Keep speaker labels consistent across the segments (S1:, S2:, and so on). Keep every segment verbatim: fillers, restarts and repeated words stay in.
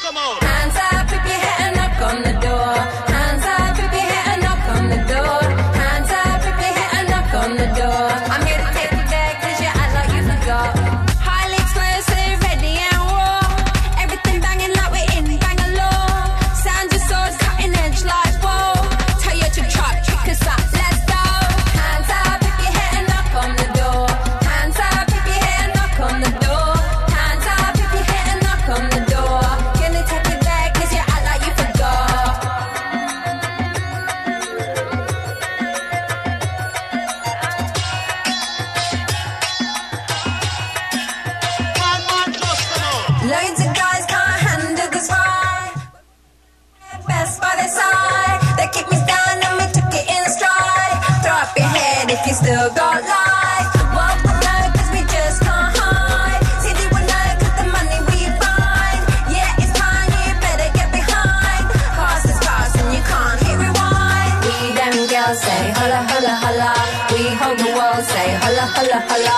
S1: some more.
S2: Hands up if you hit a knock on the door. Hands up if you hit a knock on the door. Hands up if you hit a knock on the door. I'm here to take you there cause you act like you forgot. Highly explosive, ready and raw. Everything banging like we're in Bangalore. Sounds of swords cutting edge like whoa. Tell you to chop, kick us up, let's go. Hands up if you hit a knock on the door. Hands up if you hit a knock on the door. Hands up if you hit a knock on the door. Gonna take you there cause you act like you forgot.
S1: One more, just some more.
S2: Loads of guys can't handle this ride. Best by their side. They kicked me down and we took it in stride. Throw up your head if you still got life. What we know cause we just can't hide. See they will know cause the money we find. Yeah, it's time you better get behind. Fast is fast and you can't hit rewind. We them girls say holla holla holla. We hold the world say holla holla holla.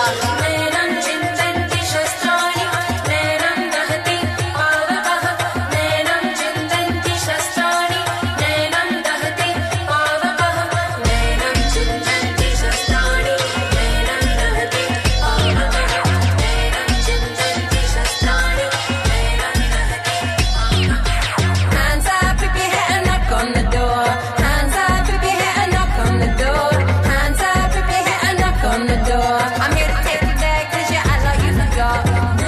S2: Hands up if you hit a knock on the door. Hands up if you hit a knock on the door. Hands up if you hit a knock on the door. I'm here to take you there cause you act like you forgot.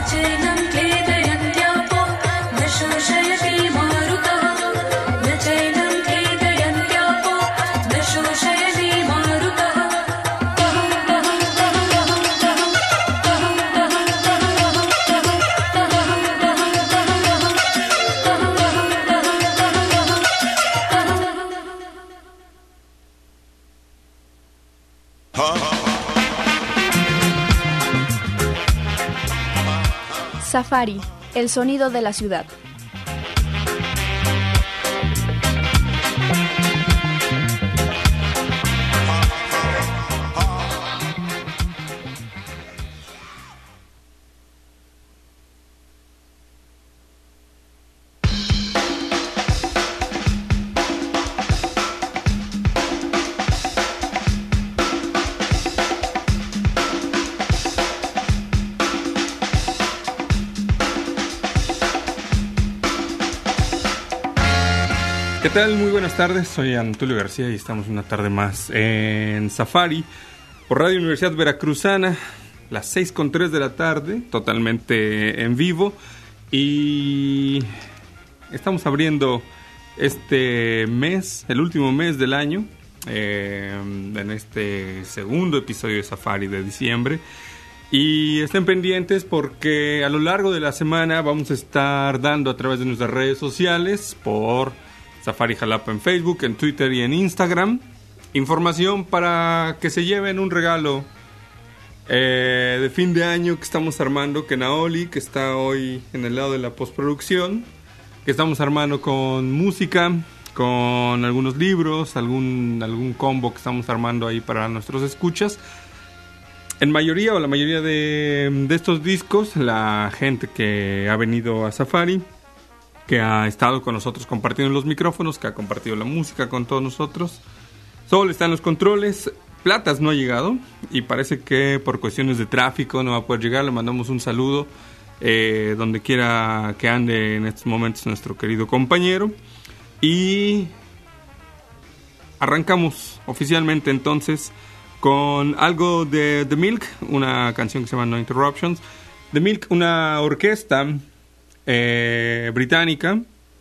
S3: Safari, el sonido de la ciudad.
S4: ¿Qué tal? Muy buenas tardes, soy Antonio García y estamos una tarde más en Safari por Radio Universidad Veracruzana, las seis con tres de la tarde, totalmente en vivo, y estamos abriendo este mes, el último mes del año, eh, en este segundo episodio de Safari de diciembre. Y estén pendientes porque a lo largo de la semana vamos a estar dando a través de nuestras redes sociales, por Safari Jalapa en Facebook, en Twitter y en Instagram, información para que se lleven un regalo eh, de fin de año que estamos armando, que Naoli, que está hoy en el lado de la postproducción, que estamos armando con música, con algunos libros, algún, algún combo que estamos armando ahí para nuestros escuchas. En mayoría o la mayoría de, de estos discos, la gente que ha venido a Safari, que ha estado con nosotros compartiendo los micrófonos, que ha compartido la música con todos nosotros. Sol está en los controles, Platas no ha llegado y parece que por cuestiones de tráfico no va a poder llegar. Le mandamos un saludo eh, donde quiera que ande en estos momentos nuestro querido compañero. Y arrancamos oficialmente entonces con algo de The Milk, una canción que se llama No Interruptions. The Milk, una orquesta Eh, británica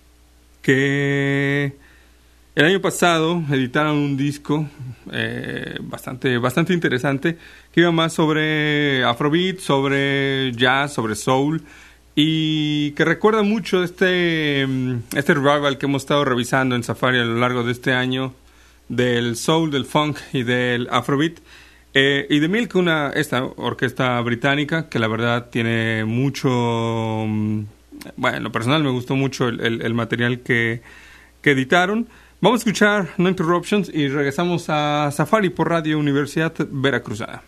S4: que el año pasado editaron un disco eh, bastante, bastante interesante que iba más sobre afrobeat, sobre jazz, sobre soul, y que recuerda mucho este, este revival que hemos estado revisando en Safari a lo largo de este año del soul, del funk y del afrobeat. Eh, y The Milk, una, esta orquesta británica que la verdad tiene mucho... Bueno, en lo personal me gustó mucho el, el, el material que, que editaron. Vamos a escuchar No Interruptions y regresamos a Safari por Radio Universidad Veracruzana.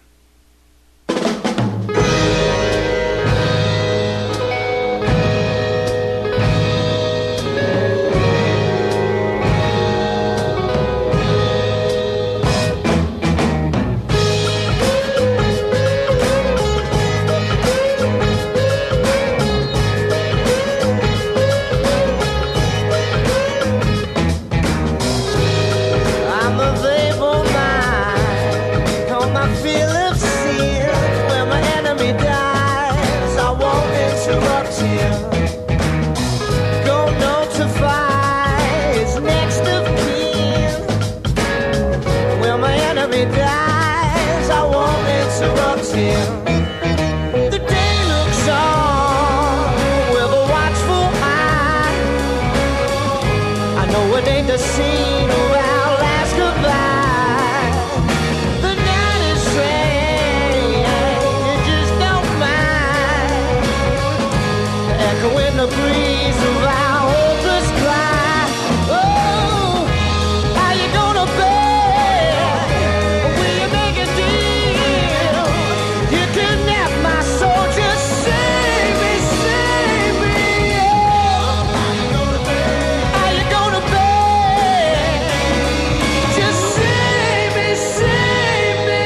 S5: ain't the scene of our last goodbye. The night is strange, you just don't mind. Echo in the breeze of our hopeless cry. Oh, how you gonna bear? Will you make a deal? You kidnap my soul, just save me, save me. Oh, how you gonna bear? Just save me, save me.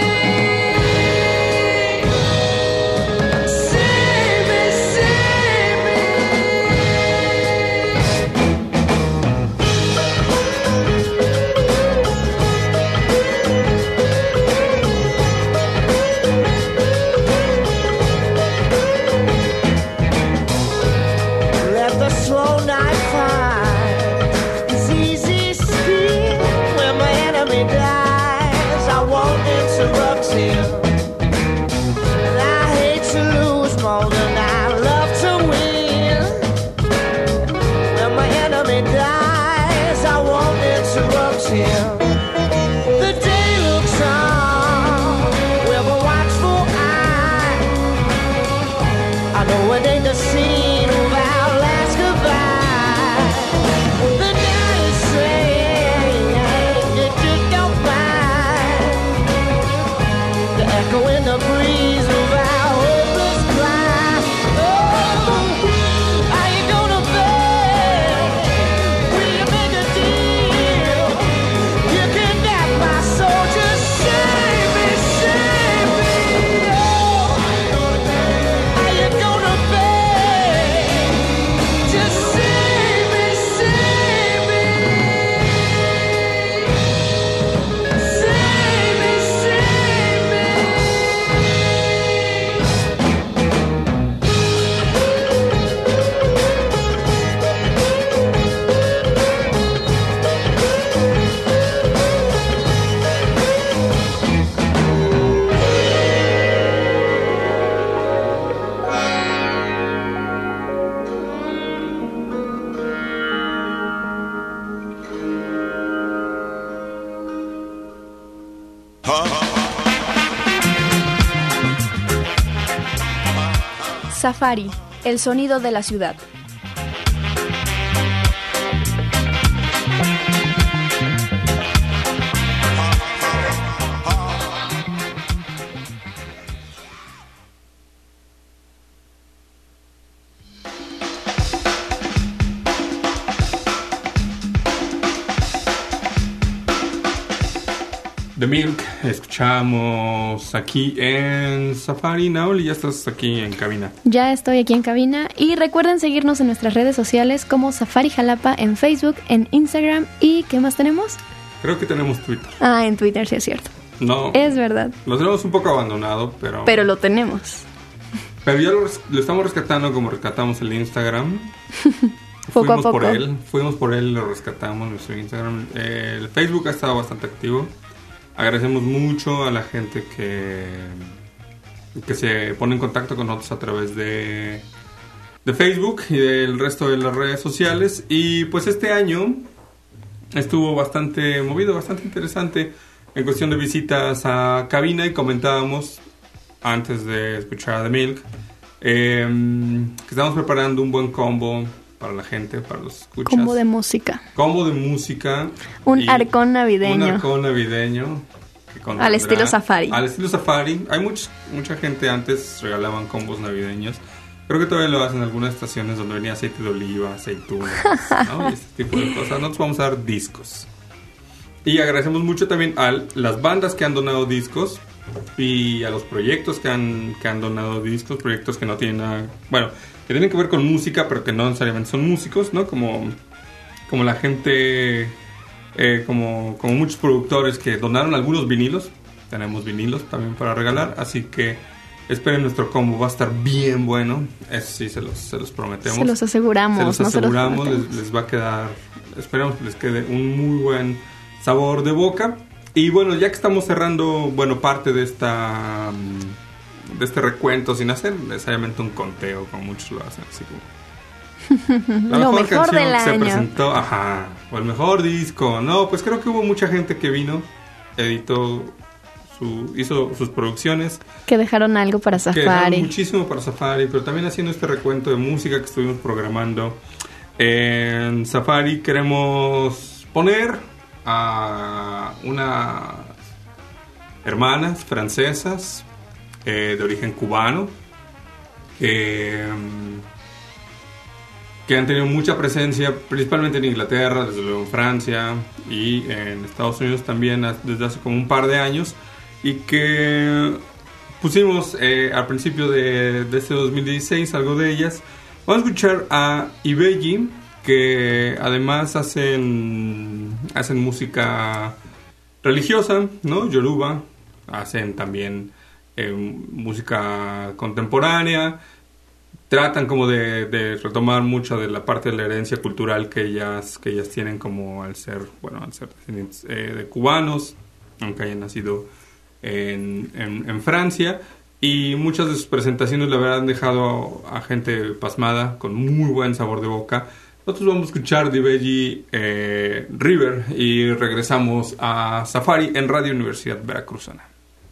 S5: Save me, save me. Let the slow night find this easy speed. When my enemy dies, I won't interrupt him. And I hate to lose more than I love to win. When my enemy dies, I won't interrupt him. The day looks on with a watchful eye. I know it ain't the scene of our last goodbye. The night is strange, you just don't mind. The echo in the breeze of our hopeless cry. Oh, how you gonna bear? Will you make a deal? You kidnap my soul, just save me, save me. Oh, how you gonna bear? Just save me, save me. Save me, save me.
S3: Safari, el sonido de la ciudad.
S4: The Milk, escuchamos aquí en Safari. Naoli, ya estás aquí en cabina.
S3: Ya estoy aquí en cabina y recuerden seguirnos en nuestras redes sociales como Safari Jalapa en Facebook, en Instagram y ¿qué más tenemos?
S4: Creo que tenemos Twitter.
S3: Ah, en Twitter, sí es cierto.
S4: No,
S3: Es verdad,
S4: lo tenemos un poco abandonado, pero...
S3: pero lo tenemos.
S4: Pero ya lo, res- lo estamos rescatando como rescatamos el Instagram.
S3: Poco a
S4: fuimos por
S3: poco.
S4: él, fuimos por él, lo rescatamos nuestro Instagram. Eh, el Facebook ha estado bastante activo. Agradecemos mucho a la gente que que se pone en contacto con nosotros a través de de Facebook y del resto de las redes sociales. Y pues este año estuvo bastante movido, bastante interesante en cuestión de visitas a cabina, y comentábamos antes de escuchar a The Milk eh, que estamos preparando un buen combo para la gente, para los escuchas.
S3: Combo de música.
S4: Combo de música.
S3: Un
S4: y
S3: arcón navideño.
S4: Un arcón navideño. que contendrá-
S3: Al estilo Safari.
S4: Al estilo Safari. Hay much, mucha gente antes regalaban combos navideños. Creo que todavía lo hacen en algunas estaciones donde venía aceite de oliva, aceitunas, ¿no? Y este tipo de cosas. Nosotros vamos a dar discos. Y agradecemos mucho también a las bandas que han donado discos y a los proyectos que han, que han donado discos, proyectos que no tienen nada, bueno, que tienen que ver con música, pero que no necesariamente son músicos, ¿no? Como, como la gente, eh, como, como muchos productores que donaron algunos vinilos. Tenemos vinilos también para regalar, así que esperen nuestro combo, va a estar bien bueno. Eso sí, se los, se los prometemos.
S3: Se los aseguramos.
S4: Se los
S3: no
S4: aseguramos,
S3: se los
S4: les, les va a quedar, esperamos que les quede un muy buen sabor de boca. Y bueno, ya que estamos cerrando, bueno, parte de esta de este recuento, sin hacer necesariamente un conteo como muchos lo hacen, así como La
S3: Lo
S4: mejor,
S3: mejor
S4: canción
S3: del
S4: que se
S3: año.
S4: presentó, ajá, o el mejor disco. No, pues creo que hubo mucha gente que vino, editó, su, hizo sus producciones,
S3: Que dejaron algo para
S4: que dejaron
S3: Safari.
S4: muchísimo para Safari, pero también haciendo este recuento de música que estuvimos programando en Safari. Queremos poner a unas hermanas francesas eh, de origen cubano que, mm, que han tenido mucha presencia, principalmente en Inglaterra, desde luego en Francia y en Estados Unidos también as- desde hace como un par de años, y que pusimos eh, al principio de, de este dos mil dieciséis algo de ellas. Vamos a escuchar a Ibeyi, que además hacen, hacen música religiosa, ¿no? Yoruba, hacen también eh, música contemporánea, tratan como de, de retomar mucho de la parte de la herencia cultural que ellas, que ellas tienen, como al ser, bueno, al ser descendientes eh, de cubanos, aunque hayan nacido en, en, en Francia. Y muchas de sus presentaciones la verdad han dejado a, a gente pasmada, con muy buen sabor de boca. Nosotros vamos a escuchar de Ibeyi eh, River y regresamos a Safari en Radio Universidad Veracruzana.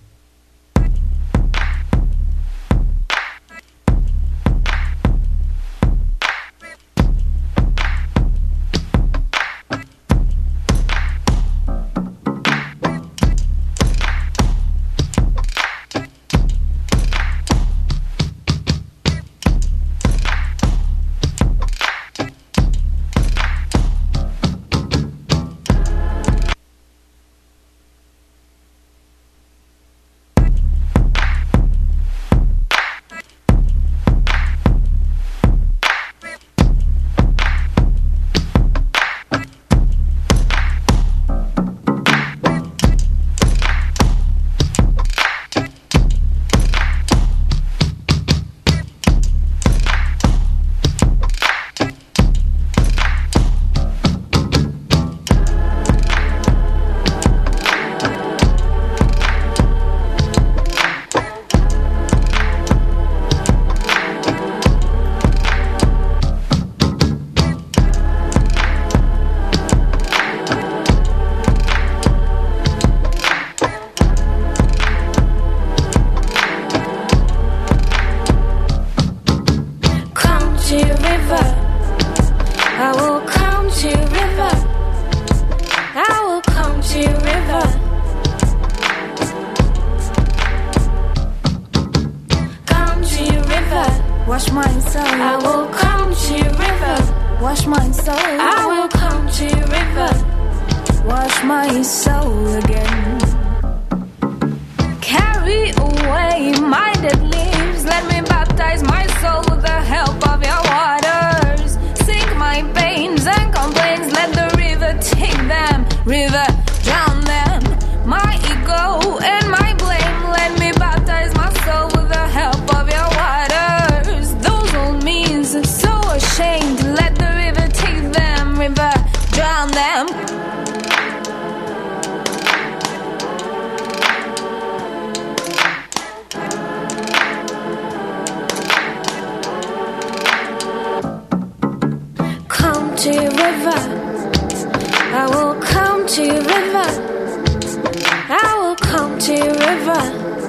S6: Wash my soul. I will come to your river. Wash my soul. I will come to your river. Wash my soul again. Carry away my dead leaves. Let me baptize my soul with the help of your waters. Sink my pains and complaints. Let the river take them. River, drown them. My ego and my blame. Let me baptize my soul with the help of your waters. Those old means are so ashamed. Let the river take them. River, drown them. Come to your river. I will come to your river. I will come to your river.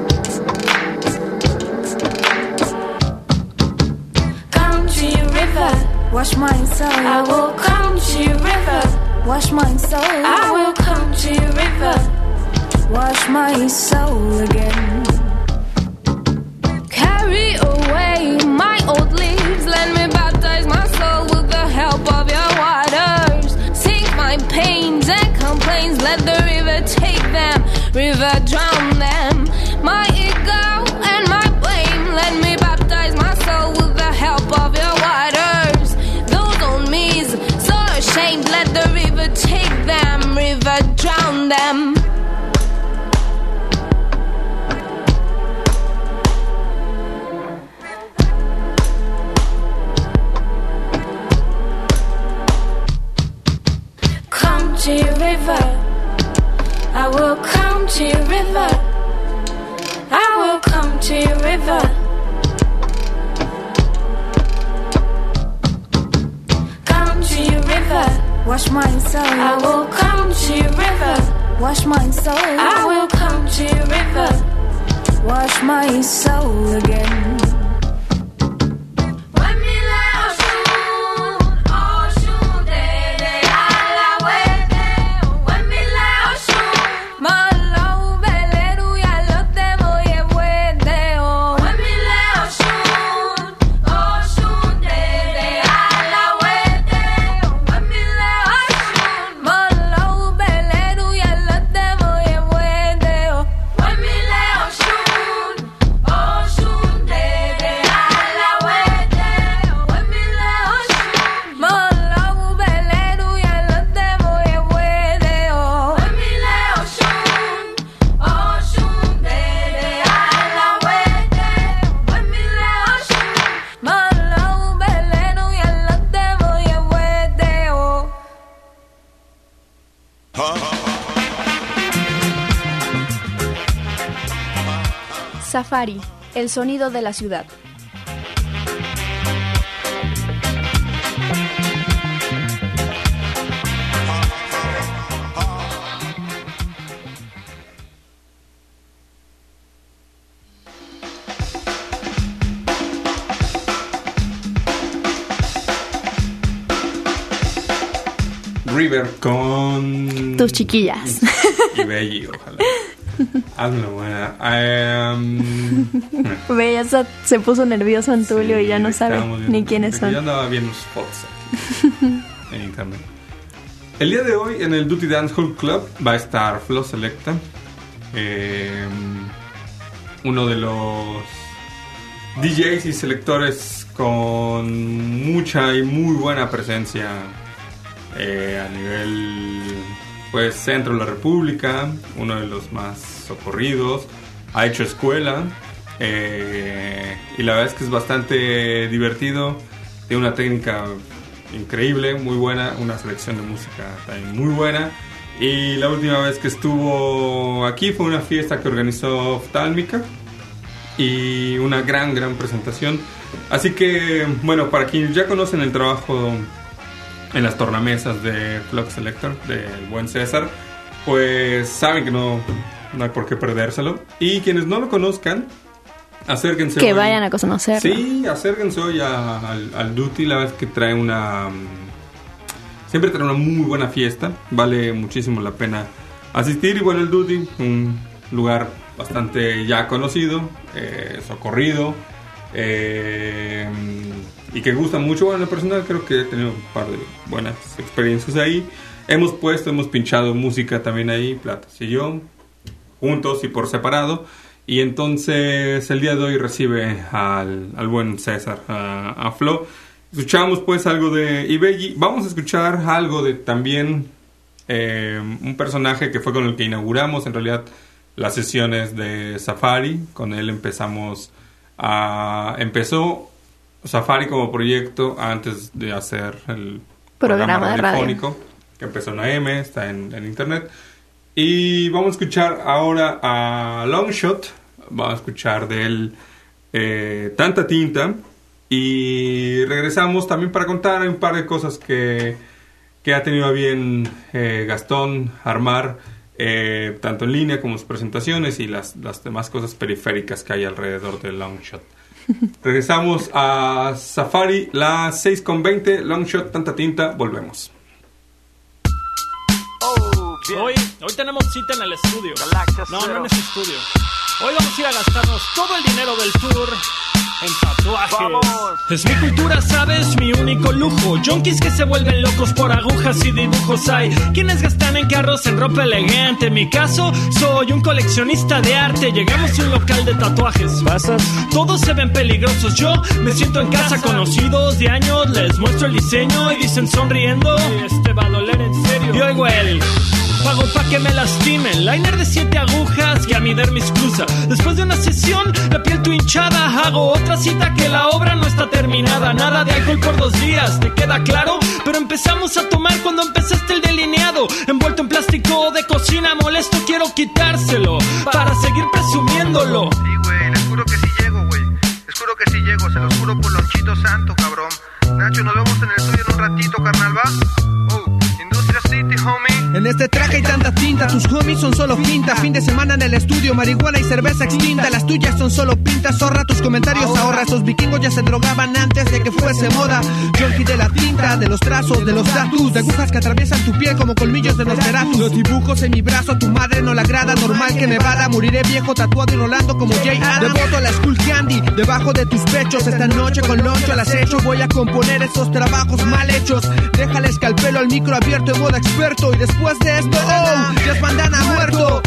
S6: Come to your river. Wash my soul. I will come to your river. Wash my soul. I will come to your river. Wash my soul again. Carry away my old leaves. Let me baptize my soul with the help of your waters. Sink my pains and complaints. Let the river take them. River, drown them. My ego and my blame. Let me baptize my soul with the help of your waters. Those old me's so ashamed. Let the river take them. River, drown them. Come to your river. I will come to your river. I will come to your river. river, wash my soul. I will come to your river, wash my soul. I will come to your river, wash my soul again.
S3: Safari, el sonido de la ciudad.
S4: River con
S3: Tus chiquillas.
S4: y Belly, ojalá. Hazme una buena. Um,
S3: Ve, ya se, se puso nervioso Antulio
S4: sí,
S3: y ya no sabe
S4: viendo,
S3: ni quiénes son.
S4: Yo andaba viendo los spots en internet. El día de hoy en el Duty Dance Hall Club va a estar Flo Selecta, eh, uno de los D Js y selectores con mucha y muy buena presencia eh, a nivel pues centro de la República, uno de los más socorridos, ha hecho escuela eh, y la verdad es que es bastante divertido, tiene una técnica increíble, muy buena, una selección de música también muy buena. Y la última vez que estuvo aquí fue una fiesta que organizó Oftálmica y una gran, gran presentación. Así que, bueno, para quienes ya conocen el trabajo en las tornamesas de Flux Selector, del buen César, pues saben que no, no hay por qué perdérselo. Y quienes no lo conozcan, acérquense
S3: Que
S4: hoy.
S3: vayan a conocerlo.
S4: Sí, acérquense hoy a, al, al Duty. La verdad es que trae una... Siempre trae una muy buena fiesta. Vale muchísimo la pena asistir. Y bueno, el Duty, un lugar bastante ya conocido, eh, socorrido, eh, y que gusta mucho. Bueno, en lo personal creo que he tenido un par de buenas experiencias ahí. Hemos puesto, hemos pinchado música también ahí, Platas y yo, juntos y por separado. Y entonces el día de hoy recibe al, al buen César, a, a Flo. Escuchamos pues algo de Ibelli. Vamos a escuchar algo de también eh, un personaje que fue con el que inauguramos en realidad las sesiones de Safari. Con él empezamos a... Empezó Safari como proyecto antes de hacer el
S3: Programa
S4: programa,
S3: de radio.
S4: radiofónico, que empezó en A M, está en, en internet. Y vamos a escuchar ahora a Longshot. Vamos a escuchar de él eh, Tanta Tinta. Y regresamos también para contar un par de cosas que, que ha tenido a bien eh, Gastón armar, eh, tanto en línea como sus presentaciones y las, las demás cosas periféricas que hay alrededor de Longshot. Regresamos a Safari, las seis con veinte. Longshot, Tanta Tinta, volvemos.
S7: Hoy, hoy tenemos cita en el estudio. No, no en ese estudio. Hoy vamos a ir a gastarnos todo el dinero del tour en tatuajes. Es mi cultura, ¿sabes? Mi único lujo. Junkies que se vuelven locos por agujas y dibujos. Hay quienes gastan en carros en ropa elegante. En mi caso, soy un coleccionista de arte. Llegamos a un local de tatuajes. ¿Pasas? Todos se ven peligrosos. Yo me siento en casa. Conocidos de años, les muestro el diseño y dicen sonriendo: este va a doler en serio. Y oigo el... pago pa' que me lastimen. Liner de siete agujas que a mi dermis cruza. Después de una sesión, la piel tu hinchada. Hago otra cita que la obra no está terminada. Nada de alcohol por dos días, ¿te queda claro? Pero empezamos a tomar cuando empezaste el delineado. Envuelto en plástico de cocina molesto, quiero quitárselo para seguir presumiéndolo.
S8: Sí, güey, les juro que sí llego, güey. Les juro que sí llego, se los juro por Lonchito Santo, cabrón. Nacho, nos vemos en el estudio en un ratito, carnal, ¿va?
S9: En este traje hay tanta tinta, tus homies son solo finta. Fin de semana en el estudio, marihuana y cerveza extinta. Las tuyas son solo pintas, zorra, tus comentarios ahorra. Esos vikingos ya se drogaban antes de que fuese moda. Junkie de la tinta, de los trazos, de los tatuos, de agujas que atraviesan tu piel como colmillos de Nosferatu. Los dibujos en mi brazo a tu madre no le agrada. Normal que me vada, moriré viejo tatuado y rolando como Jay Adams. Devoto a la Skull Candy, debajo de tus pechos. Esta noche con loncho al acecho voy a componer esos trabajos mal hechos. Déjale escalpelo al micro abierto en modo experto. Y después de esto, oh, Jazz Bandana muerto.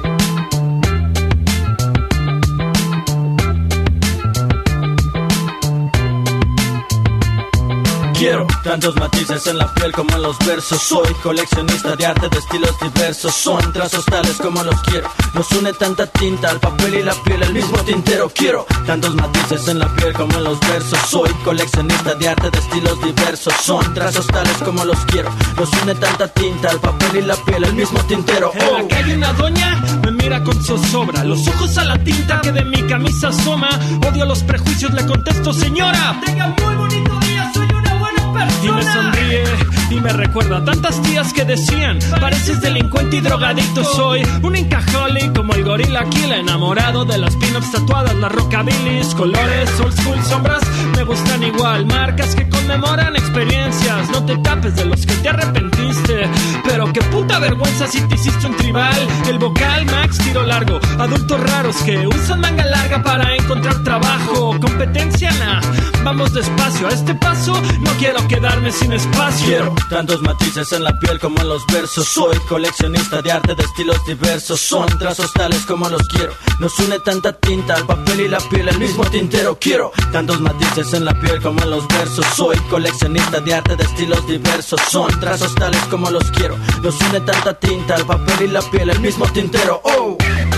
S10: Quiero tantos matices en la piel como en los versos. Soy coleccionista de arte de estilos diversos. Son trazos tales como los quiero. Nos une tanta tinta al papel y la piel, el mismo tintero. Quiero tantos matices en la piel como en los versos. Soy coleccionista de arte de estilos diversos. Son trazos tales como los quiero. Nos une tanta tinta al papel y la piel, el mismo tintero.
S7: En la calle una doña me mira con zozobra, los ojos a la tinta que de mi camisa asoma. Odio los prejuicios, le contesto: señora, tenga muy bonito día, soy una buena persona. Y me sonríe y me recuerda tantas tías que decían: pareces delincuente y drogadito. Soy un incajoli como el gorila Kill, enamorado de las pin-ups tatuadas, las rockabilis, colores, old school, sombras me gustan igual, marcas que conmemoran experiencias. No te tapes de los que te arrepentiste, pero qué puta vergüenza si te hiciste un tribal. El vocal Max tiro largo, adultos raros que usan manga larga para encontrar trabajo. Competencia nah, vamos despacio, a este paso no quiero quedarme sin espacio.
S10: Quiero tantos matices en la piel como en los versos. Soy coleccionista de arte de estilos diversos. Son trazos tales como los quiero. Nos une tanta tinta al papel y la piel, el mismo tintero. Quiero tantos matices en la piel como en los versos. Soy coleccionista de arte de estilos diversos. Son trazos tales como los quiero. Nos une tanta tinta al papel y la piel, el mismo tintero. Oh.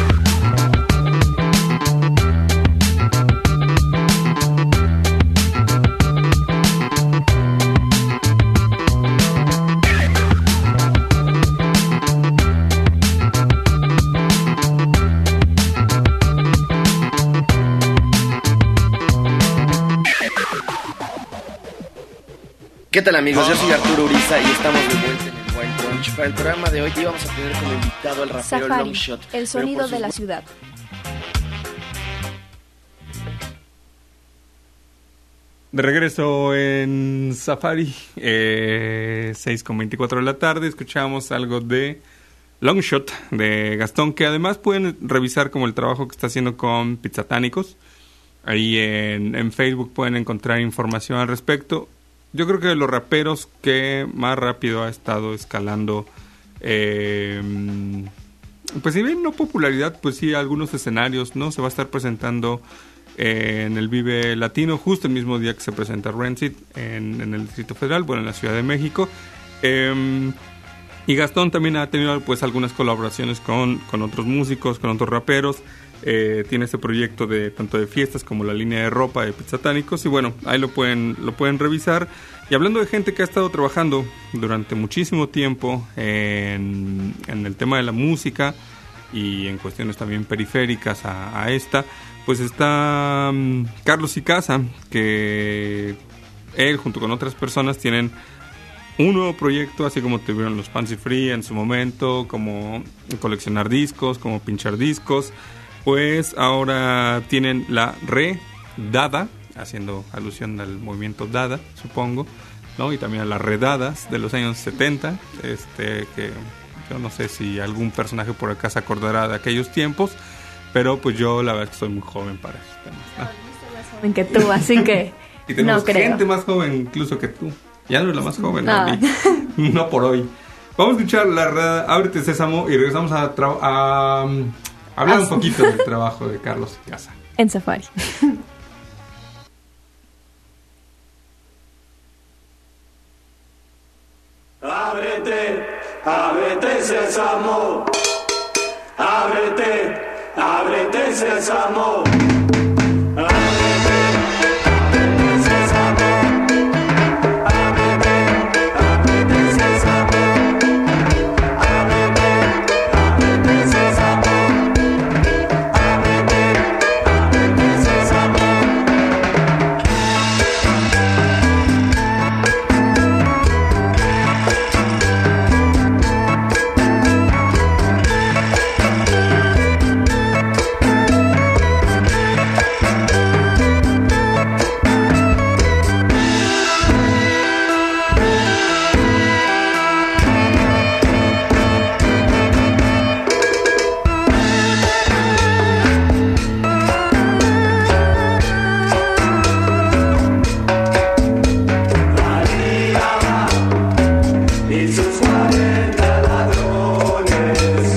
S11: ¿Qué tal, amigos? Yo soy Arturo Uriza y estamos de vuelta en el Wild Brunch. Para el programa de hoy íbamos a tener como invitado al rapero
S12: Safari,
S11: Longshot.
S12: el sonido
S11: su...
S12: de la ciudad.
S4: De regreso en Safari, eh, seis con veinticuatro de la tarde, escuchamos algo de Longshot de Gastón, que además pueden revisar como el trabajo que está haciendo con Pizzatánicos. Ahí en, en Facebook pueden encontrar información al respecto. Yo creo que de los raperos que más rápido ha estado escalando, eh, pues si bien no popularidad, pues sí algunos escenarios, ¿no? Se va a estar presentando eh, en el Vive Latino, justo el mismo día que se presenta Rancid en, en el Distrito Federal, bueno, en la Ciudad de México. Eh, y Gastón también ha tenido pues algunas colaboraciones con, con otros músicos, con otros raperos. Eh, tiene este proyecto de tanto de fiestas como la línea de ropa de Pizzatánicos, y bueno, ahí lo pueden lo pueden revisar. Y hablando de gente que ha estado trabajando durante muchísimo tiempo en, en el tema de la música y en cuestiones también periféricas a, a esta, pues está um, Carlos Icaza, que él junto con otras personas tienen un nuevo proyecto, así como tuvieron los Fancy Free en su momento, como coleccionar discos, como pinchar discos. Pues ahora tienen la Redada, haciendo alusión al movimiento Dada, supongo, ¿no? Y también a las Redadas de los años setenta, este, que yo no sé si algún personaje por acá se acordará de aquellos tiempos, pero pues yo la verdad es que soy muy joven para esos temas, ¿no?
S12: Más joven que tú, así que
S4: y tenemos
S12: no creo.
S4: gente más joven incluso que tú. Ya no eres la más joven,
S12: no.
S4: ¿no? No por hoy. Vamos a escuchar la Redada, Ábrete Sésamo, y regresamos a... Tra- a hablar un poquito del trabajo de Carlos Icaza
S12: en Safari.
S13: Ábrete, ábrete Sésamo, ábrete, ábrete Sésamo. y sus cuarenta ladrones.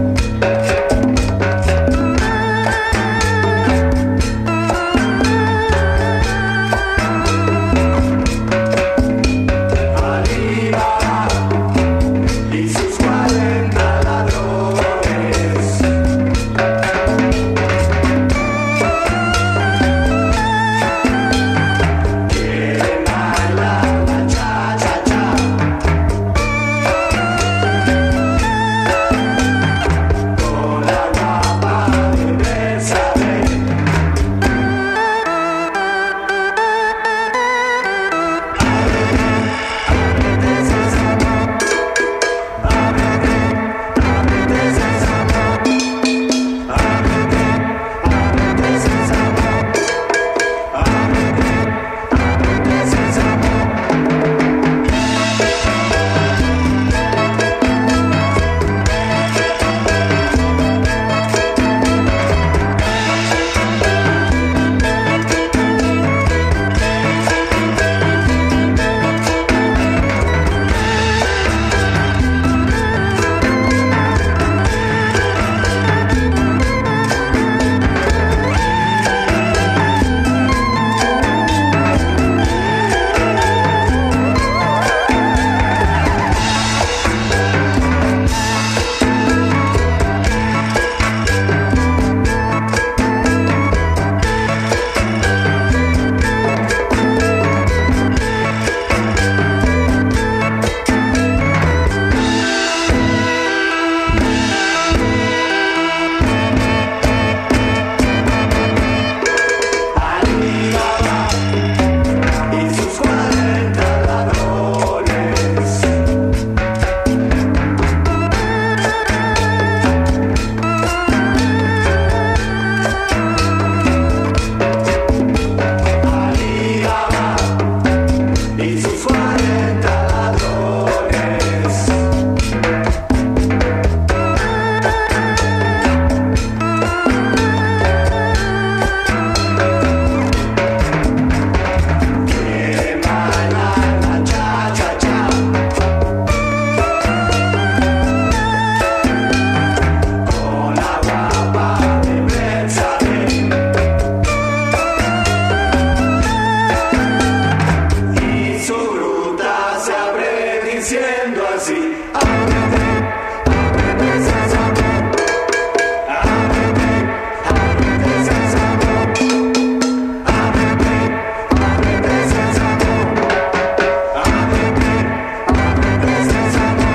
S13: Alibaba y sus cuarenta ladrones. Quieren bailar la cha-cha-cha. Con la guapa de Bésame. Y sus cuarenta ladrones. Alibaba y sus cuarenta ladrones. Quieren bailar la cha-cha-cha. Con la guapa de Bésame. Y su ruta se abre diciendo así: ábrete, ábrete sésamo. Ábrete, ábrete sésamo. Ábrete, ábrete sésamo. Ábrete, ábrete sésamo.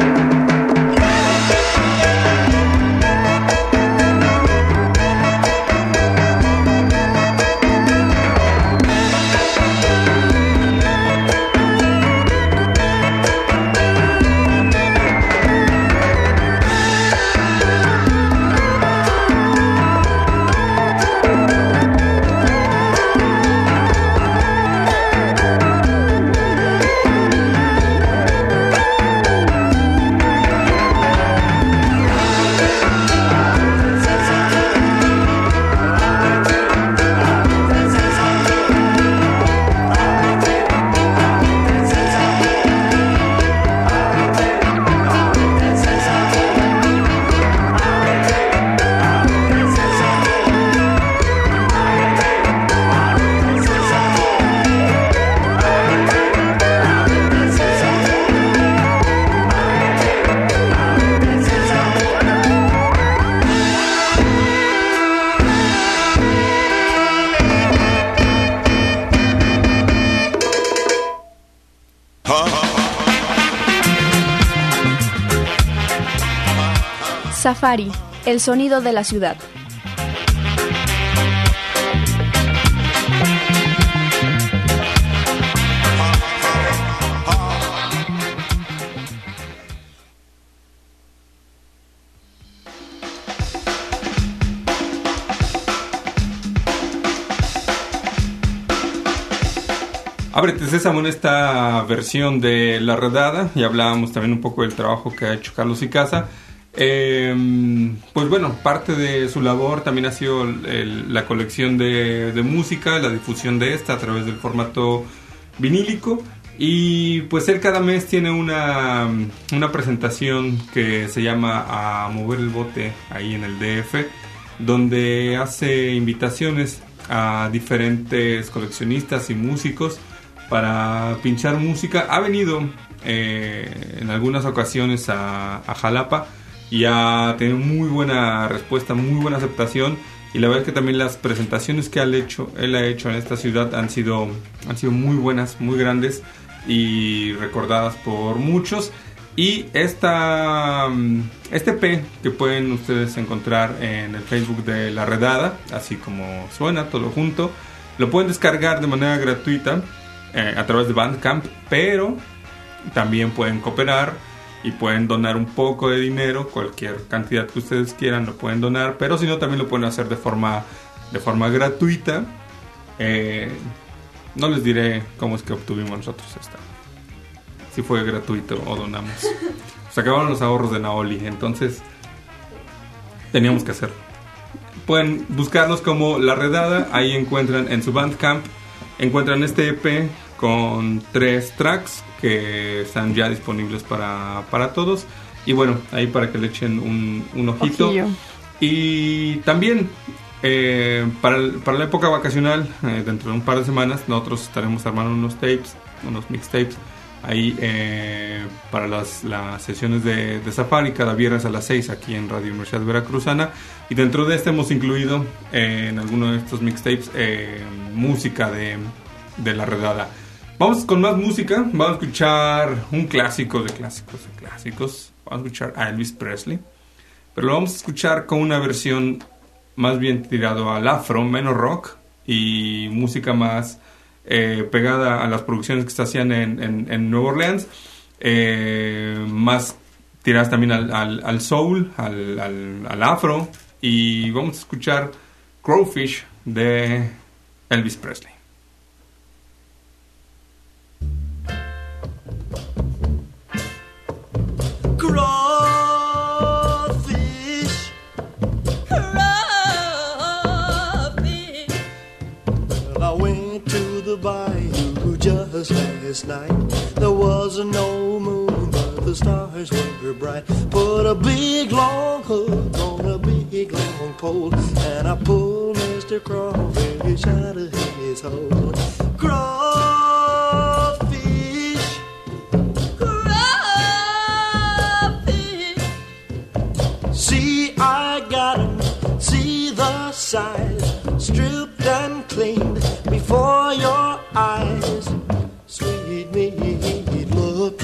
S3: Safari, el sonido de la ciudad.
S4: Ábrete Sésamo en esta versión de La Redada, y hablábamos también un poco del trabajo que ha hecho Carlos Icaza. Eh, pues bueno, parte de su labor también ha sido el, la colección de, de música, la difusión de esta a través del formato vinílico. Y pues él cada mes tiene una, una presentación que se llama A Mover el Bote ahí en el D F, donde hace invitaciones a diferentes coleccionistas y músicos para pinchar música. Ha venido eh, en algunas ocasiones a, a Jalapa y ha tenido muy buena respuesta, muy buena aceptación. Y la verdad es que también las presentaciones que él ha hecho, él ha hecho en esta ciudad han sido, han sido muy buenas, muy grandes y recordadas por muchos. Y esta, este E P que pueden ustedes encontrar en el Facebook de La Redada, así como suena, todo junto, lo pueden descargar de manera gratuita eh, a través de Bandcamp, pero también pueden cooperar y pueden donar un poco de dinero, cualquier cantidad que ustedes quieran lo pueden donar, pero si no también lo pueden hacer de forma, de forma gratuita. Eh, no les diré cómo es que obtuvimos nosotros esta. Si fue gratuito o donamos. Se acabaron los ahorros de Naoli, entonces teníamos que hacerlo. Pueden buscarlos como La Redada, ahí encuentran en su Bandcamp, encuentran este E P con tres tracks que están ya disponibles para, para todos. Y bueno, ahí para que le echen un, un ojito. Ojillo. Y también eh, para, el, para la época vacacional, eh, dentro de un par de semanas, nosotros estaremos armando unos tapes, unos mixtapes ahí eh, para las, las sesiones de, de Safari cada viernes a las seis aquí en Radio Universidad Veracruzana. Y dentro de este hemos incluido eh, en alguno de estos mixtapes eh, música de, de La Redada. Vamos con más música. Vamos a escuchar un clásico de clásicos de clásicos. Vamos a escuchar a Elvis Presley, pero lo vamos a escuchar con una versión más bien tirado al afro, menos rock y música más Eh, pegada a las producciones que se hacían en, en, en Nueva Orleans, eh, más tiradas también al, al, al soul, al, al, al afro. Y vamos a escuchar Crowfish de Elvis Presley.
S5: Crawfish, crawfish. Well, I went to the bayou just last night. There was no moon, but the stars were bright. Put a big long hook on a big long pole, and I pulled Mister Crawfish out of his hole. Crawfish, crawfish. See, I got him. See the size, stripped and cleaned before your eyes. Sweet meat look,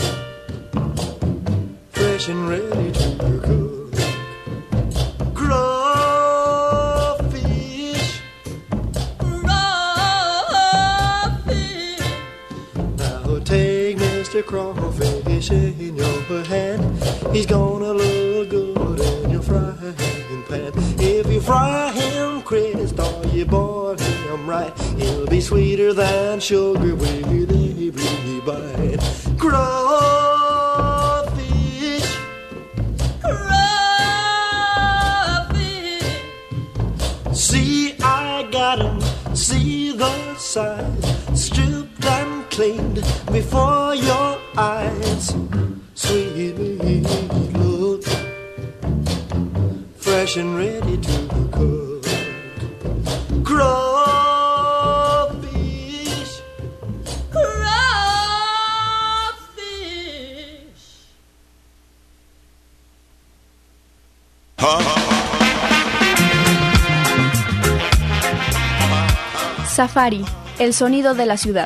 S5: fresh and ready to cook. Crawfish, crawfish. Now take Mister Crawfish in your hand. He's gonna look good in your frying pan. If you fry him crisp or you boil him right, he'll be sweeter than sugar with every bite. Crawfish, crawfish. See, I got him. See the size, stripped and cleaned before your eyes. Sweet look, fresh and ready to cook. Crawfish, crawfish.
S3: Safari, el sonido de la ciudad.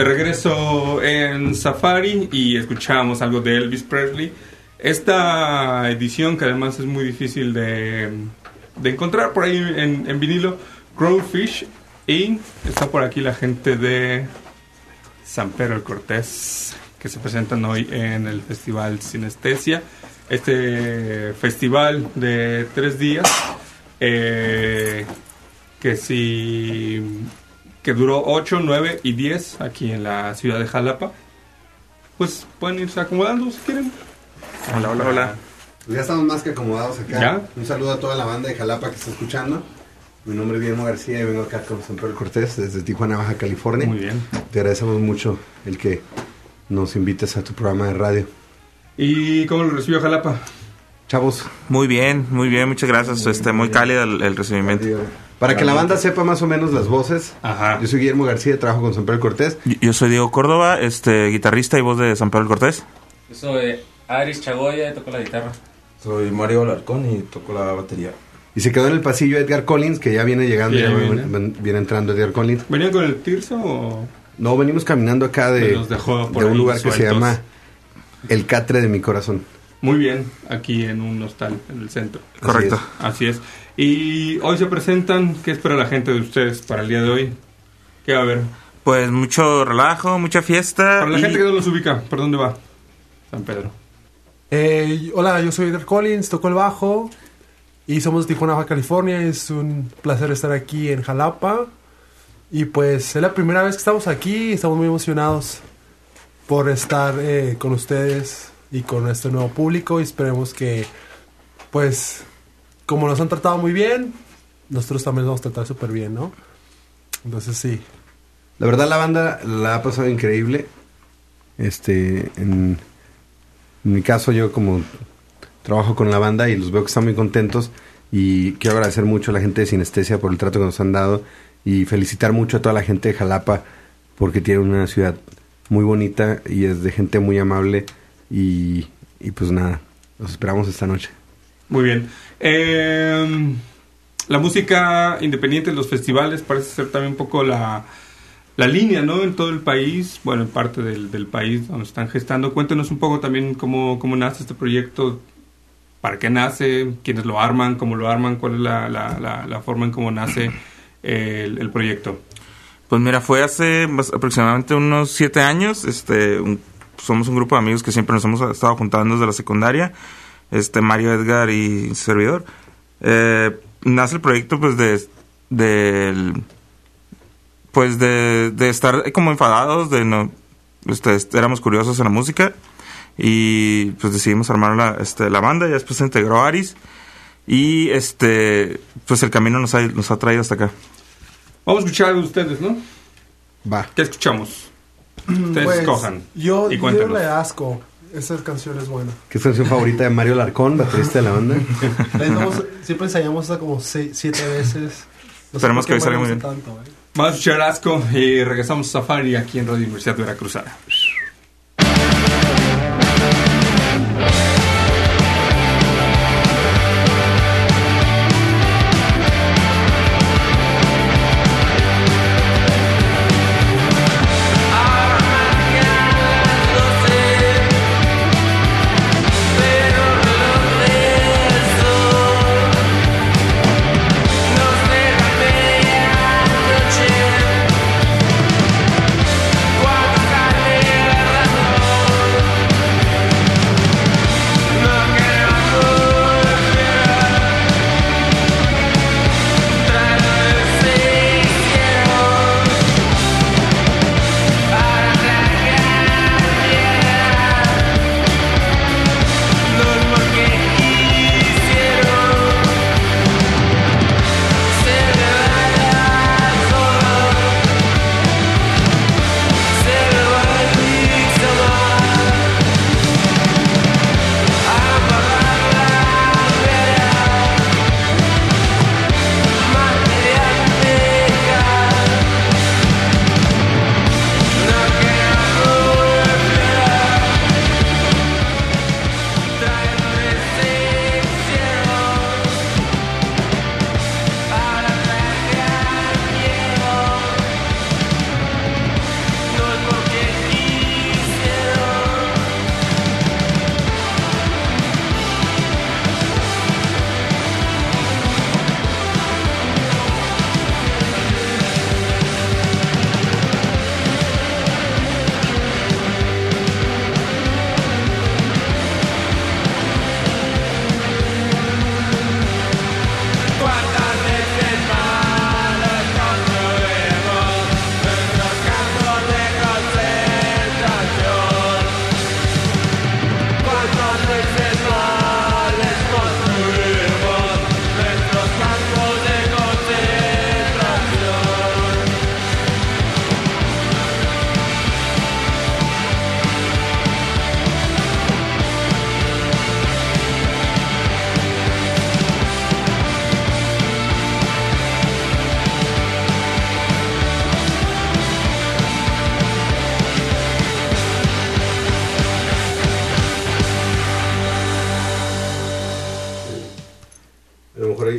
S4: De regreso en Safari y escuchábamos algo de Elvis Presley. Esta edición, que además es muy difícil de, de encontrar por ahí en, en vinilo, Crowfish, y está por aquí la gente de San Pedro el Cortés, que se presentan hoy en el Festival Sinestesia. Este festival de tres días, eh, que si... que duró ocho, nueve y diez aquí en la ciudad de Jalapa. Pues pueden irse acomodando si quieren.
S14: Hola, hola, hola. Pues ya estamos más que acomodados acá.
S4: ¿Ya?
S14: Un saludo a toda la banda de Jalapa que está escuchando. Mi nombre es Guillermo García y vengo acá con San Pedro Cortés desde Tijuana, Baja California.
S4: Muy bien.
S14: Te agradecemos mucho el que nos invites a tu programa de radio.
S4: ¿Y cómo lo recibió Jalapa?
S14: Chavos.
S15: Muy bien, muy bien, muchas gracias. Muy, este, muy cálido el, el recibimiento.
S14: Para que la banda sepa más o menos las voces,
S4: Ajá.
S14: Yo soy Guillermo García, trabajo con San Pedro Cortés.
S15: Yo, yo soy Diego Córdoba, este guitarrista y voz de San Pedro Cortés.
S16: Yo soy Aris Chagoya y toco la guitarra.
S17: Soy Mario Alarcón y toco la batería.
S14: Y se quedó en el pasillo Edgar Collins, que ya viene llegando,
S4: Sí,
S14: ya
S4: viene.
S14: viene, viene entrando Edgar Collins.
S4: ¿Venían con el Tirso o...?
S14: No, venimos caminando acá de,
S4: Los dejó por
S14: de un
S4: ahí
S14: lugar que se
S4: sueltos.
S14: llama El Catre de mi Corazón.
S4: Muy bien, aquí en un hostal en el centro.
S15: Correcto.
S4: Así es. Así es. Y hoy se presentan, ¿qué espera la gente de ustedes para el día de hoy? ¿Qué va a haber?
S15: Pues mucho relajo, mucha fiesta.
S4: Para la
S15: y...
S4: gente que no los ubica, ¿por dónde va? San Pedro.
S18: Eh, hola, yo soy Edgar Collins, toco el bajo y somos de Tijuana, Baja California. Es un placer estar aquí en Jalapa y pues es la primera vez que estamos aquí. Estamos muy emocionados por estar eh, con ustedes y con este nuevo público y esperemos que pues como nos han tratado muy bien, nosotros también nos vamos a tratar súper bien, ¿no? Entonces sí.
S14: La verdad la banda la ha pasado increíble. Este, en, en mi caso yo como trabajo con la banda y los veo que están muy contentos y quiero agradecer mucho a la gente de Sinestesia por el trato que nos han dado y felicitar mucho a toda la gente de Jalapa porque tiene una ciudad muy bonita y es de gente muy amable y, y pues nada, los esperamos esta noche.
S4: Muy bien. Eh, la música independiente en los festivales parece ser también un poco la, la línea, ¿no? En todo el país, bueno, en parte del, del país donde están gestando. Cuéntenos un poco también cómo, cómo nace este proyecto, para qué nace, quiénes lo arman, cómo lo arman, cuál es la, la, la, la forma en cómo nace el, el proyecto.
S15: Pues mira, fue hace aproximadamente unos siete años. Este, un, somos un grupo de amigos que siempre nos hemos estado juntando desde la secundaria. Este, Mario, Edgar y servidor. Eh, nace el proyecto pues de, de pues de, de estar como enfadados, de no, este, éramos curiosos en la música y pues decidimos armar la, este, la banda. Y después se integró Aris y este, pues el camino nos ha, nos ha traído hasta acá.
S4: Vamos a escuchar algo de ustedes, ¿no?
S14: Va.
S4: ¿Qué escuchamos? Ustedes
S18: Pues,
S4: escojan.
S18: Yo,
S4: y
S18: yo
S4: cuéntenos.
S18: le asco. Esa canción es buena.
S14: ¿Qué es tu canción favorita de Mario Alarcón, baterista de la banda?
S18: La intentamos- siempre ensayamos hasta como seis, siete veces. No sé
S15: Esperemos
S18: por
S15: que
S18: qué
S15: hoy salga muy
S18: Mario
S15: bien.
S18: gusta tanto, ¿eh?
S4: Vamos a escuchar Asco y regresamos a Safari aquí en Radio Universidad Veracruzana.
S13: Cuando sale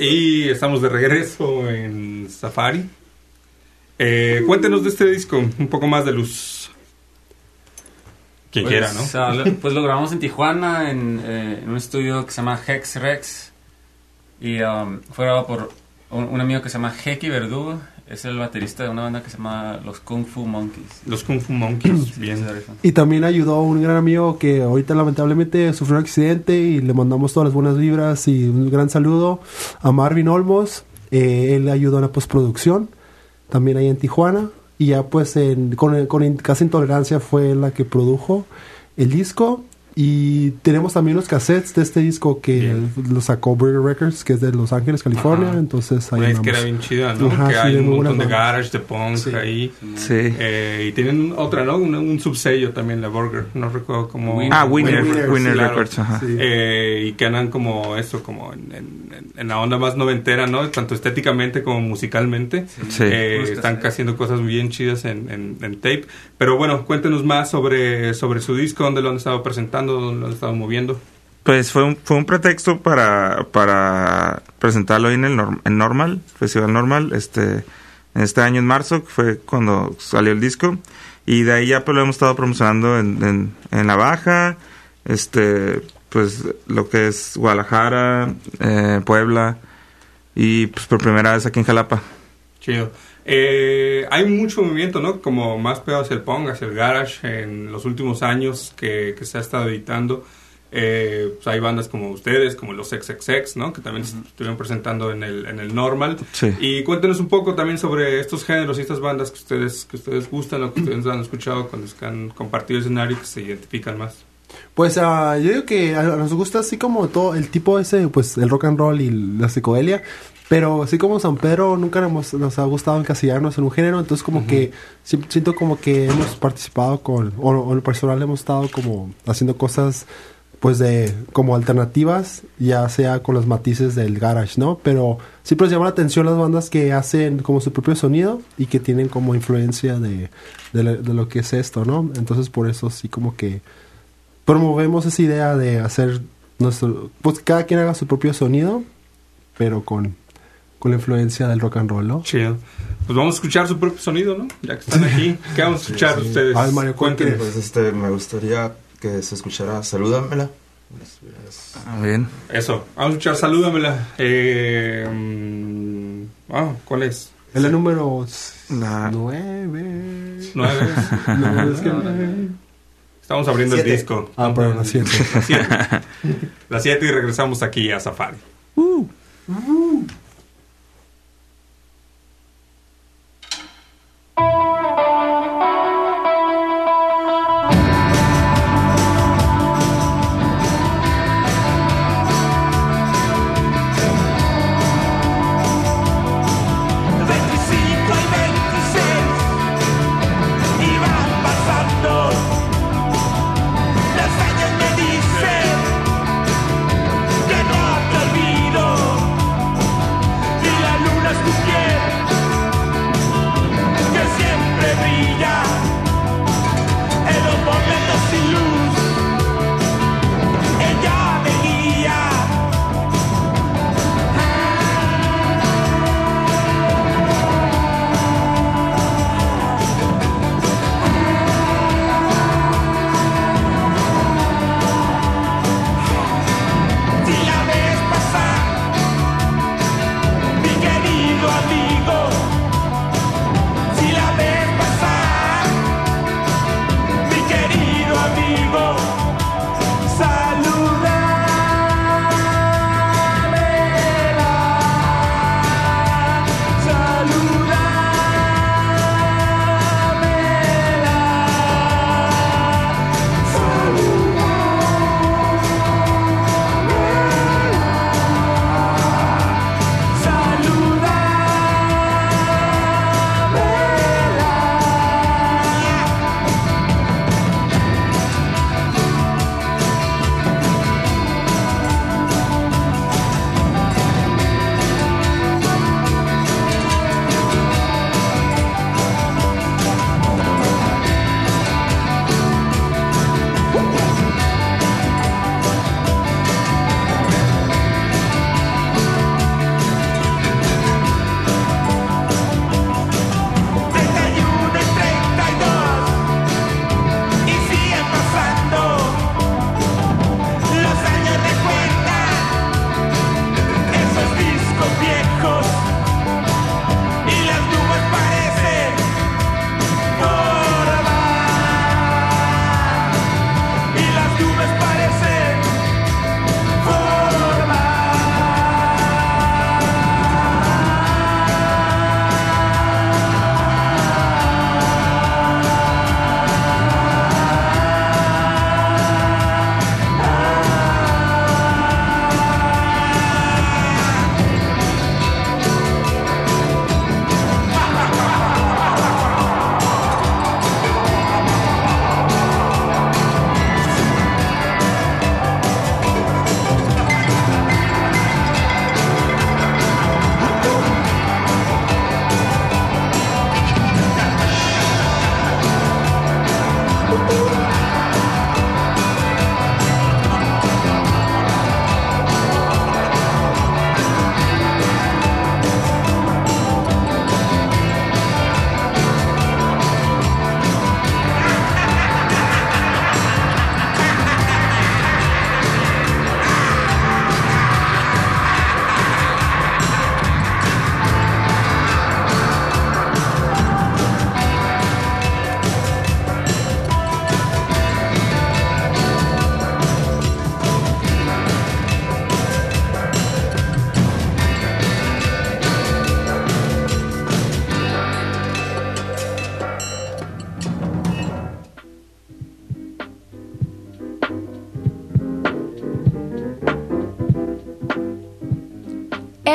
S4: Y estamos de regreso en Safari. Eh, cuéntenos de este disco, un poco más de luz. Quien
S16: pues,
S4: quiera, ¿no?
S16: Uh, lo, pues lo grabamos en Tijuana, en, eh, en un estudio que se llama Hex Rex. Y um, fue grabado por un, un amigo que se llama Heki Verdugo. Es el baterista de una banda que se llama Los Kung Fu Monkeys.
S4: Los Kung Fu Monkeys, bien.
S18: Y también ayudó un gran amigo que ahorita lamentablemente sufrió un accidente y le mandamos todas las buenas vibras y un gran saludo a Marvin Olmos. Eh, él ayudó en la postproducción, también ahí en Tijuana. Y ya pues en, con, con Casa Intolerancia fue la que produjo el disco. Y tenemos también los cassettes de este disco que bien. Lo sacó Burger Records, que es de Los Ángeles, California. Ajá. Entonces ahí
S4: es que era bien chida, ¿no? Ajá, que sí, hay un montón de garage, de punk sí. ahí.
S15: Sí.
S4: Eh, y tienen otra, ¿no? Un, un subsello también, la Burger. No recuerdo cómo.
S15: Ah, Winner, Winner, Winner claro. Records. Ajá.
S4: Sí. Eh, y que andan como eso, como en, en, en la onda más noventera, ¿no? Tanto estéticamente como musicalmente.
S15: Sí.
S4: Eh, están haciendo cosas bien chidas en, en, en tape. Pero bueno, cuéntenos más sobre, sobre su disco, dónde lo han estado presentando, dónde lo han estado moviendo.
S15: Pues fue un, fue un pretexto para, para presentarlo ahí en el norm, en Normal, Festival Normal, este, en este año en marzo, que fue cuando salió el disco. Y de ahí ya pues lo hemos estado promocionando en, en, en La Baja, este, pues lo que es Guadalajara, eh, Puebla, y pues por primera vez aquí en Jalapa.
S4: Chido. Eh, hay mucho movimiento, ¿no? Como más pegado hacia el punk, hacia el garage en los últimos años que, que se ha estado editando. Eh, pues hay bandas como ustedes, como los X X X, ¿no? Que también uh-huh. estuvieron presentando en el, en el Normal.
S15: Sí.
S4: Y cuéntenos un poco también sobre estos géneros y estas bandas que ustedes, que ustedes gustan o que ustedes han escuchado cuando han compartido el escenario, que se identifican más.
S18: Pues uh, yo digo que a nos gusta así como todo el tipo ese, pues el rock and roll y la psicodelia. Pero así como San Pedro nunca nos, nos ha gustado encasillarnos en un género, entonces como uh-huh. que siento como que hemos participado con, o, o en el personal hemos estado como haciendo cosas pues de como alternativas, ya sea con los matices del garage, ¿no? Pero siempre nos llama la atención las bandas que hacen como su propio sonido y que tienen como influencia de, de, la, de lo que es esto, ¿no? Entonces por eso sí como que promovemos esa idea de hacer nuestro, pues cada quien haga su propio sonido, pero con con la influencia del rock and roll, ¿no?
S4: Chido. Pues vamos a escuchar su propio sonido, ¿no? Ya que están aquí. ¿Qué vamos a escuchar sí, sí. ustedes?
S18: Ay, Mario, cuéntenos.
S17: Pues este, me gustaría que se escuchara Salúdamela.
S15: Ah, bien.
S4: Eso. Vamos a escuchar Salúdamela. Eh, um, ah, ¿cuál es?
S18: Es la número
S15: la...
S18: nueve.
S4: ¿Nueve?
S18: No, es que...
S4: Estamos abriendo
S18: siete.
S4: el disco.
S18: Ah, perdón, la siete.
S4: La siete. La siete y regresamos aquí a Safari.
S18: Uh. Uh.
S13: Que no te olvido.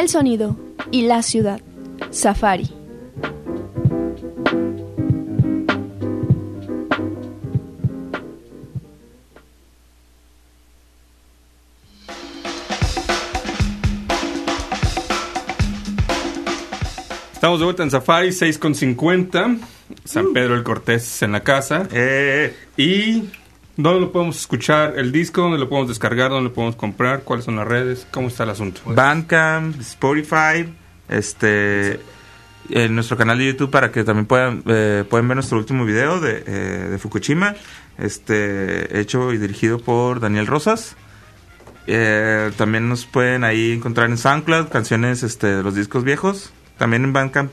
S3: el sonido y la ciudad. Safari.
S4: Estamos de vuelta en Safari, seis con cincuenta. San Pedro el Cortés en la casa.
S15: Eh.
S4: Y ¿dónde lo podemos escuchar el disco? ¿Dónde lo podemos descargar? ¿Dónde lo podemos comprar? ¿Cuáles son las redes? ¿Cómo está el asunto?
S15: Bandcamp, Spotify, este, en nuestro canal de YouTube para que también puedan eh, pueden ver nuestro último video de, eh, de Fukushima, este, hecho y dirigido por Daniel Rosas. Eh, también nos pueden ahí encontrar en SoundCloud canciones este, de los discos viejos, también en Bandcamp.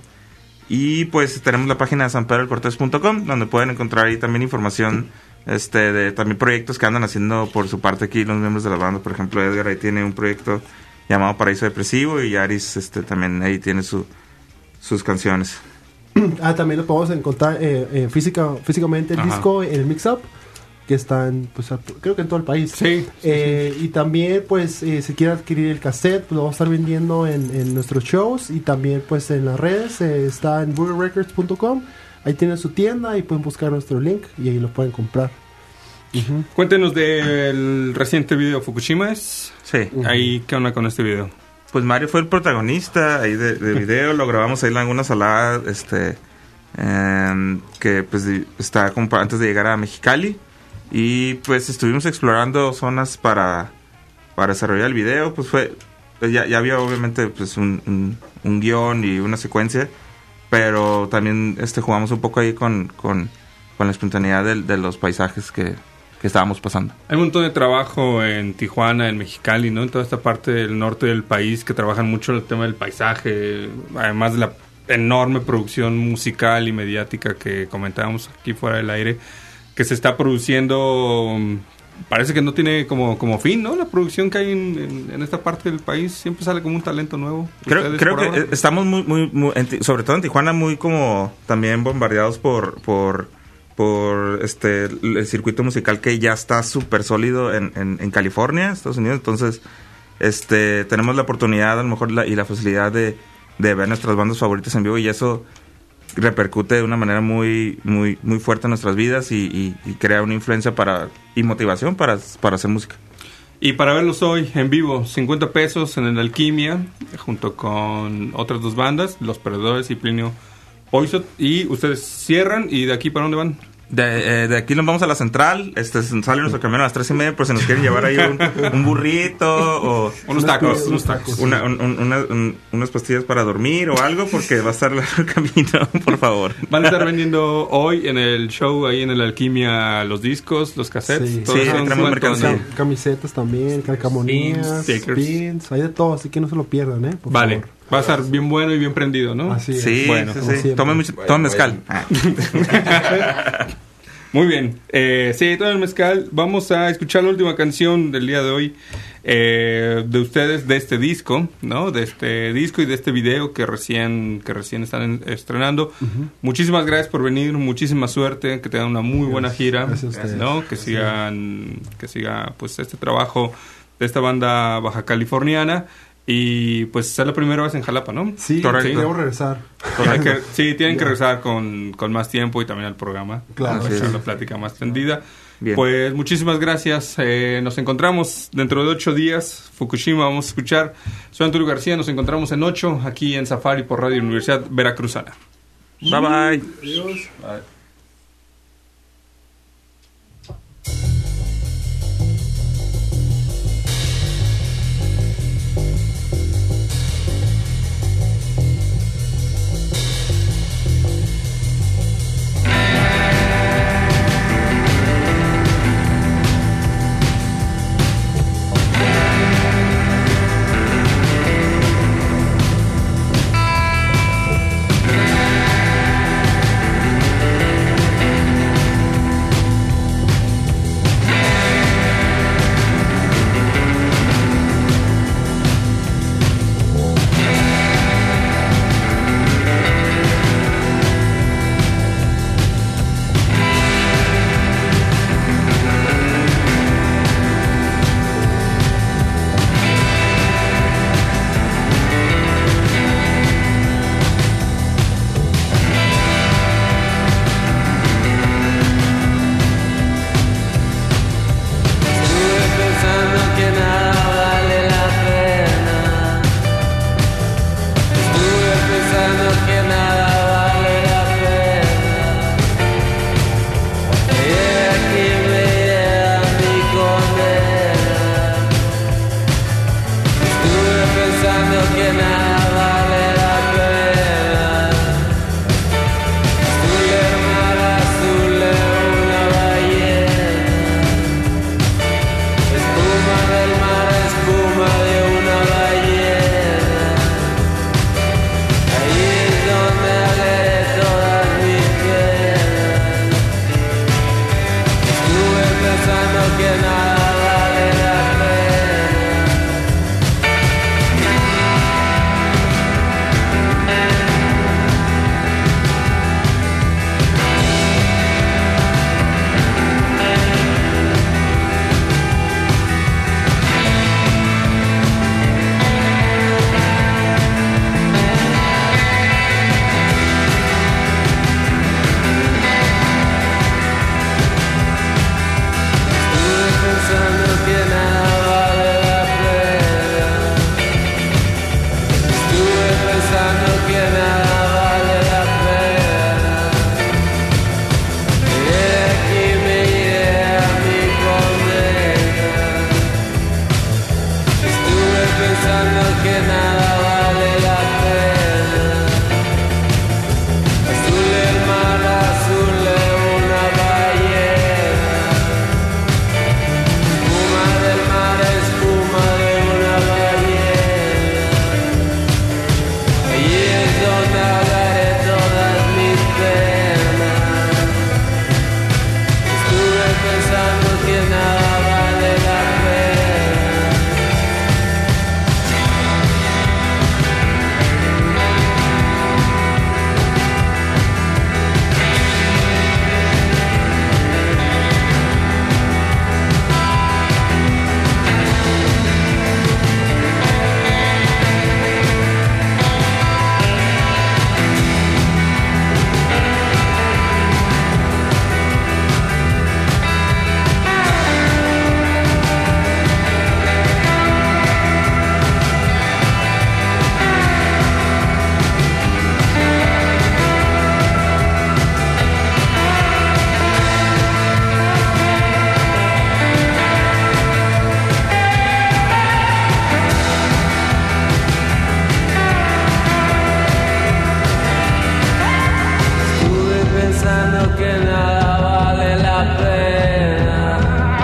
S15: Y pues tenemos la página de san pedro el cortés punto com, donde pueden encontrar ahí también información este de también proyectos que andan haciendo por su parte aquí los miembros de la banda. Por ejemplo, Edgar ahí tiene un proyecto llamado Paraíso Depresivo, y Aris este también ahí tiene su sus canciones.
S18: Ah, también lo podemos encontrar eh, eh, física, físicamente el
S15: Ajá.
S18: disco en el Mix Up, que está en, pues, a- creo que en todo el país.
S4: Sí.
S18: Eh, y también, pues, eh, si quiere adquirir el cassette, pues lo vamos a estar vendiendo en, en nuestros shows, y también, pues, en las redes. Eh, está en booger records punto com. Ahí tienen su tienda y pueden buscar nuestro link y ahí lo pueden comprar. Ujú.
S4: Cuéntenos del reciente video Fukushima. ¿Es?
S15: Sí.
S4: Ahí, ¿qué onda con este video?
S15: Pues Mario fue el protagonista ahí de, de video, lo grabamos ahí en Laguna Salada, este, em, que pues di- está como pa- antes de llegar a Mexicali, y pues estuvimos explorando zonas para, para desarrollar el video. Pues fue, pues ya, ya había obviamente pues un, un, un guión y una secuencia, pero también este jugamos un poco ahí con, con, con la espontaneidad del- de, los paisajes que, que estábamos pasando.
S4: Hay un montón de trabajo en Tijuana, en Mexicali, ¿no? En toda esta parte del norte del país que trabajan mucho el tema del paisaje, además de la enorme producción musical y mediática que comentábamos aquí fuera del aire, que se está produciendo. mm, Parece que no tiene como, como fin, ¿no? La producción que hay en, en- en esta parte del país siempre sale como un talento nuevo.
S15: Creo,
S4: Ustedes
S15: creo
S4: por
S15: que
S4: ahora.
S15: eh, estamos muy, muy, muy en Ti- sobre todo en Tijuana, muy como también bombardeados por, por, por este el el circuito musical que ya está súper sólido en, en, en California, Estados Unidos. Entonces, este, tenemos la oportunidad, a lo mejor, la, y la facilidad de, de ver nuestras bandas favoritas en vivo, y eso repercute de una manera muy, muy, muy fuerte en nuestras vidas, y, y, y crea una influencia para y motivación para, para hacer música.
S4: Y para verlos hoy en vivo, cincuenta pesos en el Alquimia, junto con otras dos bandas, Los Perdedores y Plinio Poisot. Y ustedes cierran, ¿y de aquí para dónde van?
S15: De, eh, de aquí nos vamos a la central, este sale nuestro camión a las tres y media, por si nos quieren llevar ahí un, un burrito o
S4: Unos tacos, unos tacos.
S15: una- un- un- una- un- unas pastillas para dormir o algo, porque va a estar largo el camino, por favor.
S4: Van a estar vendiendo hoy en el show, ahí en el Alquimia, los discos, los cassettes.
S18: Sí,
S4: todo
S15: Sí,
S4: eso.
S15: ahí tenemos
S4: ¿Cuánto
S15: mercancía.
S4: andan?
S18: Cam- Camisetas también, calcamonías,
S4: Pins, stickers.
S18: pins, hay de todo, así que no se lo pierdan, ¿eh? Por
S4: Vale,
S18: favor.
S4: va a estar bien bueno y bien prendido, ¿no?
S18: Así es.
S15: Sí,
S4: Bueno,
S15: sí,
S18: como
S15: sí.
S18: siempre.
S15: Tomen, mucho, tomen mezcal. Ah.
S4: Muy bien. Eh, sí, todo el mezcal. Vamos a escuchar la última canción del día de hoy eh, de ustedes, de este disco, ¿no? De este disco y de este video que recién que recién están en- estrenando. Muchísimas gracias por venir, muchísima suerte, que tengan una muy buena gira,
S18: Gracias a ustedes.
S4: ¿no? Que sigan, que siga pues este trabajo de esta banda baja californiana. Y pues es la primera vez en Jalapa, ¿no?
S18: Sí,
S4: Correcto.
S18: debo regresar.
S4: Hay que- sí, tienen que
S18: Ya.
S4: regresar con, con más tiempo y también al programa.
S18: Claro.
S4: Para
S15: Así
S4: hacer
S15: es.
S4: la plática más tendida.
S15: Bien.
S4: Pues muchísimas gracias. Eh, nos encontramos dentro de ocho días. Fukushima vamos a escuchar. Soy Antonio García. Nos encontramos en ocho aquí en Safari por Radio Universidad Veracruzana.
S15: Bye bye.
S18: Adiós.
S13: Thank
S19: que nada vale la pena.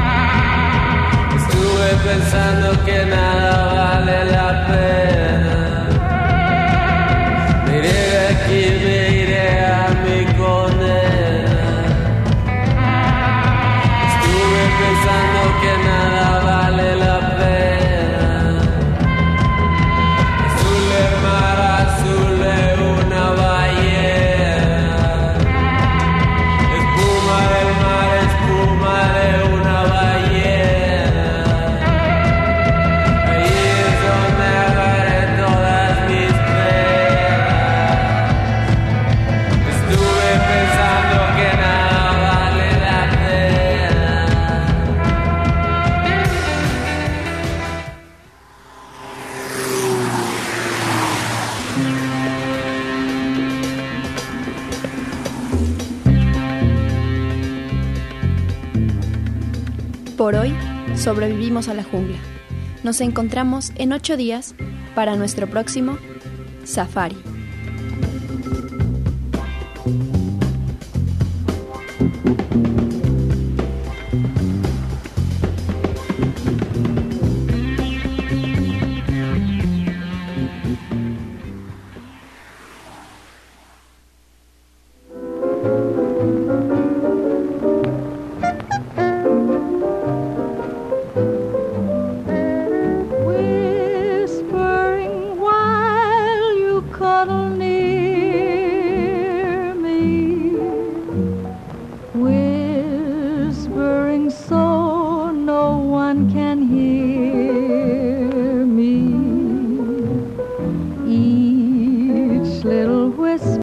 S19: Estuve pensando que nada vale la pena. Me iré de aquí, me iré a mi condena. Estuve pensando que nada vale la pena. Azul el mar, azul de una ballena. Espuma del mar, espuma de una ballena. Ahí es donde agarré todas mis penas. Estuve pensando que nada vale la pena.
S3: Por hoy, sobrevivimos a la jungla. Nos encontramos en ocho días para nuestro próximo Safari.